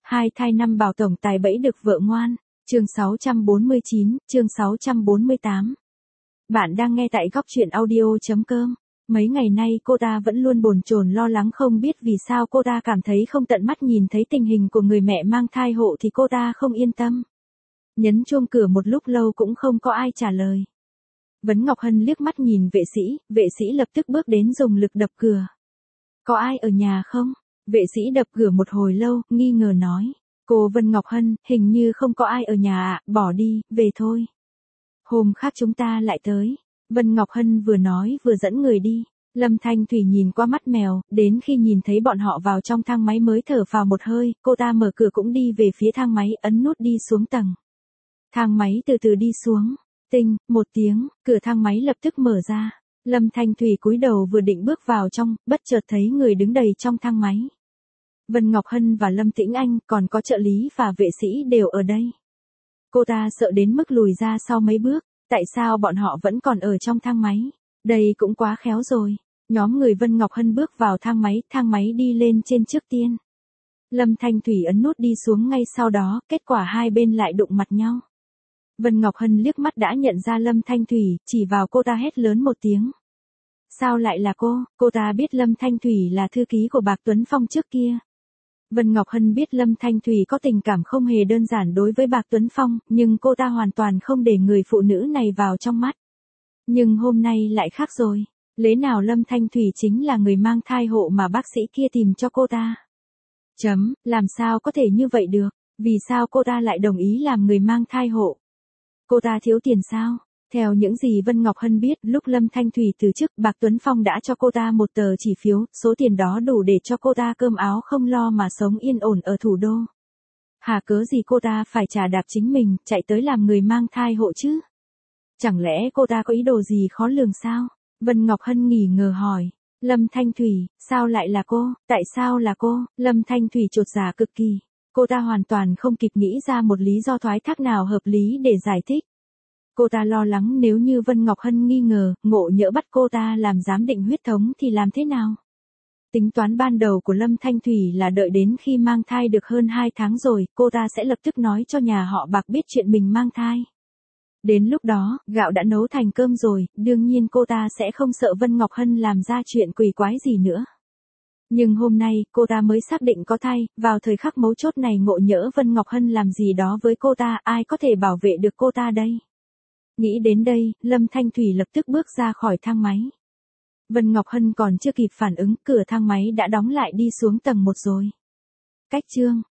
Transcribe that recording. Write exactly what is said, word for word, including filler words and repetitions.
Hai thai năm bảo tổng tài bẫy được vợ ngoan. Chương sáu trăm bốn mươi chín, chương sáu trăm bốn mươi tám. Bạn đang nghe tại góc truyện audio chấm com. Mấy ngày nay cô ta vẫn luôn bồn chồn lo lắng không biết vì sao cô ta cảm thấy không tận mắt nhìn thấy tình hình của người mẹ mang thai hộ thì cô ta không yên tâm. Nhấn chuông cửa một lúc lâu cũng không có ai trả lời. Vấn Ngọc Hân liếc mắt nhìn vệ sĩ, vệ sĩ lập tức bước đến dùng lực đập cửa. Có ai ở nhà không? Vệ sĩ đập cửa một hồi lâu, nghi ngờ nói. Cô Vân Ngọc Hân, hình như không có ai ở nhà ạ, bỏ đi, về thôi. Hôm khác chúng ta lại tới. Vân Ngọc Hân vừa nói vừa dẫn người đi. Lâm Thanh Thủy nhìn qua mắt mèo, đến khi nhìn thấy bọn họ vào trong thang máy mới thở phào một hơi, cô ta mở cửa cũng đi về phía thang máy, ấn nút đi xuống tầng. Thang máy từ từ đi xuống. Tinh, một tiếng, cửa thang máy lập tức mở ra. Lâm Thanh Thủy cúi đầu vừa định bước vào trong, bất chợt thấy người đứng đầy trong thang máy. Vân Ngọc Hân và Lâm Tĩnh Anh, còn có trợ lý và vệ sĩ đều ở đây. Cô ta sợ đến mức lùi ra sau mấy bước, tại sao bọn họ vẫn còn ở trong thang máy? Đây cũng quá khéo rồi. Nhóm người Vân Ngọc Hân bước vào thang máy, thang máy đi lên trên trước tiên. Lâm Thanh Thủy ấn nút đi xuống ngay sau đó, kết quả hai bên lại đụng mặt nhau. Vân Ngọc Hân liếc mắt đã nhận ra Lâm Thanh Thủy, chỉ vào cô ta hét lớn một tiếng. Sao lại là cô? Cô ta biết Lâm Thanh Thủy là thư ký của Bạc Tuấn Phong trước kia. Vân Ngọc Hân biết Lâm Thanh Thủy có tình cảm không hề đơn giản đối với Bạc Tuấn Phong, nhưng cô ta hoàn toàn không để người phụ nữ này vào trong mắt. Nhưng hôm nay lại khác rồi. Lẽ nào Lâm Thanh Thủy chính là người mang thai hộ mà bác sĩ kia tìm cho cô ta? Chấm, làm sao có thể như vậy được? Vì sao cô ta lại đồng ý làm người mang thai hộ? Cô ta thiếu tiền sao? Theo những gì Vân Ngọc Hân biết, lúc Lâm Thanh Thủy từ chức, Bạc Tuấn Phong đã cho cô ta một tờ chỉ phiếu, số tiền đó đủ để cho cô ta cơm áo không lo mà sống yên ổn ở thủ đô. Hà cớ gì cô ta phải trả đạp chính mình, chạy tới làm người mang thai hộ chứ? Chẳng lẽ cô ta có ý đồ gì khó lường sao? Vân Ngọc Hân nghỉ ngờ hỏi. Lâm Thanh Thủy, sao lại là cô? Tại sao là cô? Lâm Thanh Thủy chột dạ cực kỳ. Cô ta hoàn toàn không kịp nghĩ ra một lý do thoái thác nào hợp lý để giải thích. Cô ta lo lắng nếu như Vân Ngọc Hân nghi ngờ, ngộ nhỡ bắt cô ta làm giám định huyết thống thì làm thế nào? Tính toán ban đầu của Lâm Thanh Thủy là đợi đến khi mang thai được hơn hai tháng rồi, cô ta sẽ lập tức nói cho nhà họ Bạc biết chuyện mình mang thai. Đến lúc đó, gạo đã nấu thành cơm rồi, đương nhiên cô ta sẽ không sợ Vân Ngọc Hân làm ra chuyện quỷ quái gì nữa. Nhưng hôm nay, cô ta mới xác định có thai, vào thời khắc mấu chốt này ngộ nhỡ Vân Ngọc Hân làm gì đó với cô ta, ai có thể bảo vệ được cô ta đây? Nghĩ đến đây, Lâm Thanh Thủy lập tức bước ra khỏi thang máy. Vân Ngọc Hân còn chưa kịp phản ứng, cửa thang máy đã đóng lại đi xuống tầng một rồi. Cách chương.